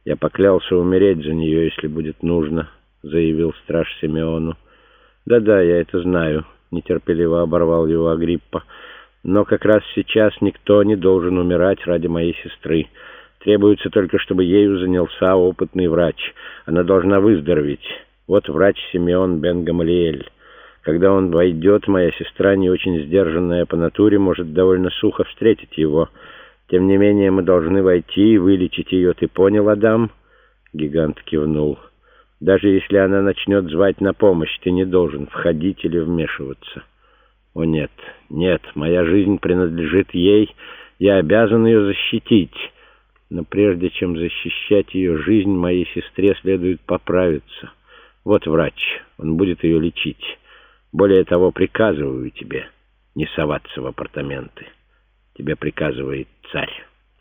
«Я поклялся умереть за нее, если будет нужно», — заявил страж Симеону. «Да-да, я это знаю», — нетерпеливо оборвал его Агриппа. «Но как раз сейчас никто не должен умирать ради моей сестры. Требуется только, чтобы ею занялся опытный врач. Она должна выздороветь. Вот врач Симеон бен Гамалиэль. Когда он войдет, моя сестра, не очень сдержанная по натуре, может довольно сухо встретить его. Тем не менее, мы должны войти и вылечить ее. Ты понял, Адам?» Гигант кивнул. «Даже если она начнет звать на помощь, ты не должен входить или вмешиваться». «О нет, нет, моя жизнь принадлежит ей, я обязан ее защитить. Но прежде чем защищать ее жизнь, моей сестре следует поправиться. Вот врач, он будет ее лечить. Более того, приказываю тебе не соваться в апартаменты. Тебе приказывает царь».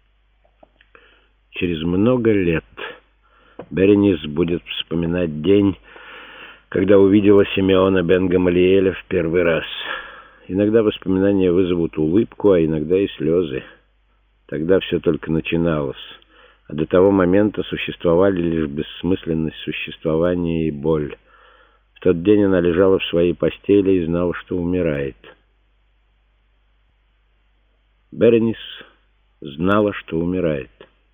Через много лет Беренис будет вспоминать день, когда увидела Симеона бен Гамалиэля в первый раз. Иногда воспоминания вызовут улыбку, а иногда и слезы. Тогда все только начиналось, а до того момента существовали лишь бессмысленность существования и боль. В тот день она лежала в своей постели и знала, что умирает. Беренис знала, что умирает.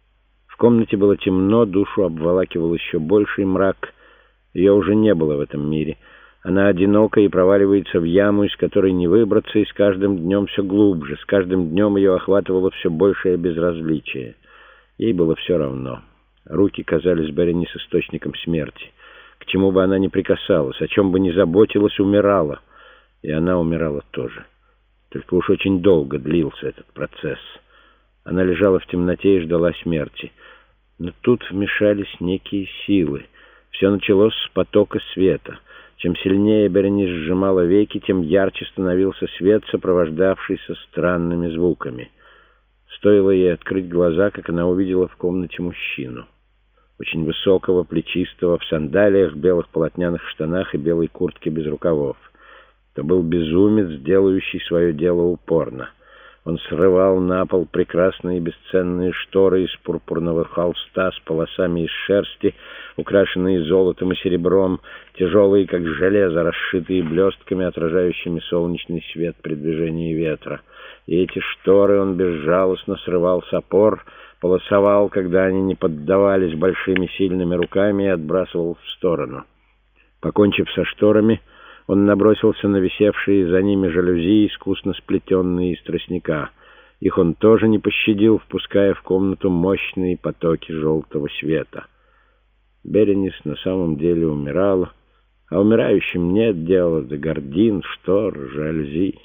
В комнате было темно, душу обволакивал еще больший мрак. Ее уже не было в этом мире. Она одинока и проваливается в яму, из которой не выбраться, и с каждым днем все глубже. С каждым днем ее охватывало все большее безразличие. Ей было все равно. Руки казались Беренис источником смерти. К чему бы она ни прикасалась, о чем бы ни заботилась, умирала. И она умирала тоже. Только уж очень долго длился этот процесс. Она лежала в темноте и ждала смерти. Но тут вмешались некие силы. Все началось с потока света. Чем сильнее Беренис сжимала веки, тем ярче становился свет, сопровождавшийся странными звуками. Стоило ей открыть глаза, как она увидела в комнате мужчину. Очень высокого, плечистого, в сандалиях, белых полотняных штанах и белой куртке без рукавов. Это был безумец, делающий свое дело упорно. Он срывал на пол прекрасные бесценные шторы из пурпурного холста с полосами из шерсти, украшенные золотом и серебром, тяжелые, как железо, расшитые блестками, отражающими солнечный свет при движении ветра. И эти шторы он безжалостно срывал с опор, полосовал, когда они не поддавались, большими сильными руками, и отбрасывал в сторону. Покончив со шторами, он набросился на висевшие за ними жалюзи, искусно сплетенные из тростника. Их он тоже не пощадил, впуская в комнату мощные потоки желтого света. Беренис на самом деле умирала, а умирающим нет дела до гардин, штор, жалюзи.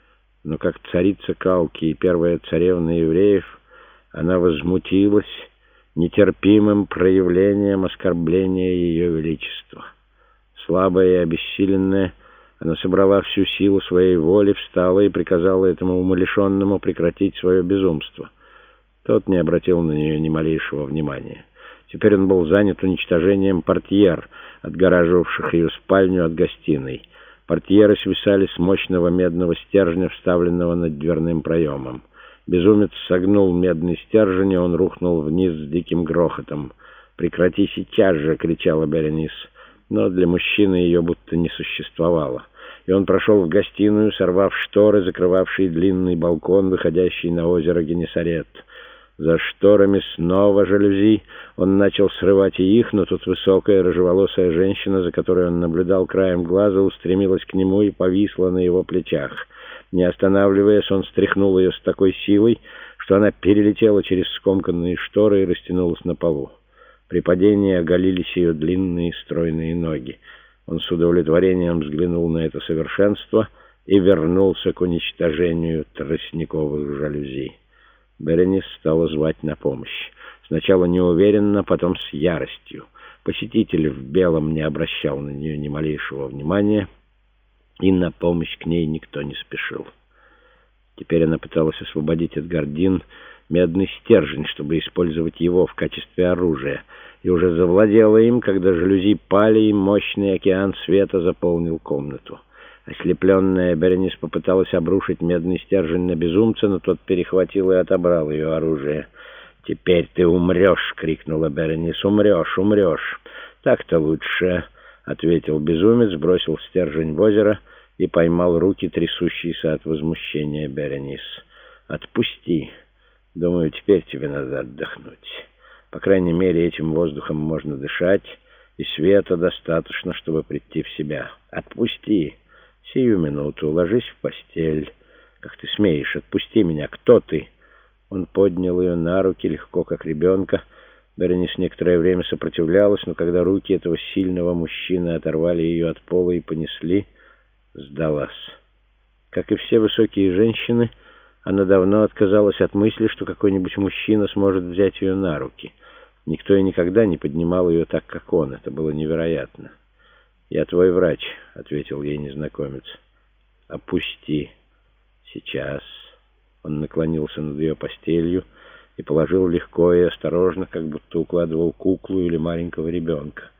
Но как царица Калки и первая царевна евреев, она возмутилась нетерпимым проявлением оскорбления ее величества. Слабая и обессиленная, она собрала всю силу своей воли, встала и приказала этому умалишенному прекратить свое безумство. Тот не обратил на нее ни малейшего внимания. Теперь он был занят уничтожением портьер, отгораживавших ее спальню от гостиной. Портьеры свисали с мощного медного стержня, вставленного над дверным проемом. Безумец согнул медный стержень, и он рухнул вниз с диким грохотом. «Прекрати сейчас же!» — кричала Беренис. Но для мужчины ее будто не существовало. И он прошел в гостиную, сорвав шторы, закрывавшие длинный балкон, выходящий на озеро Генесарет. За шторами снова жалюзи. Он начал срывать и их, но тут высокая рыжеволосая женщина, за которой он наблюдал краем глаза, устремилась к нему и повисла на его плечах. Не останавливаясь, он стряхнул ее с такой силой, что она перелетела через скомканные шторы и растянулась на полу. При падении оголились ее длинные стройные ноги. Он с удовлетворением взглянул на это совершенство и вернулся к уничтожению тростниковых жалюзи. Беренис стала звать на помощь. Сначала неуверенно, потом с яростью. Посетитель в белом не обращал на нее ни малейшего внимания, и на помощь к ней никто не спешил. Теперь она пыталась освободить от гардин медный стержень, чтобы использовать его в качестве оружия, и уже завладела им, когда жалюзи пали, и мощный океан света заполнил комнату. Ослепленная Беренис попыталась обрушить медный стержень на безумца, но тот перехватил и отобрал ее оружие. «Теперь ты умрешь!» — крикнула Беренис. «Умрешь, умрешь!» «Так-то лучше!» — ответил безумец, бросил стержень в озеро и поймал руки, трясущиеся от возмущения Беренис. «Отпусти! Думаю, теперь тебе надо отдохнуть. По крайней мере, этим воздухом можно дышать, и света достаточно, чтобы прийти в себя. Отпусти! Сию минуту ложись в постель. Как ты смеешь? Отпусти меня! Кто ты?» Он поднял ее на руки, легко, как ребенка. Беренис некоторое время сопротивлялась, но когда руки этого сильного мужчины оторвали ее от пола и понесли, сдалась. Как и все высокие женщины, она давно отказалась от мысли, что какой-нибудь мужчина сможет взять ее на руки. Никто и никогда не поднимал ее так, как он. Это было невероятно. «Я твой врач», — ответил ей незнакомец. «Опусти. Сейчас». Он наклонился над ее постелью и положил легко и осторожно, как будто укладывал куклу или маленького ребенка.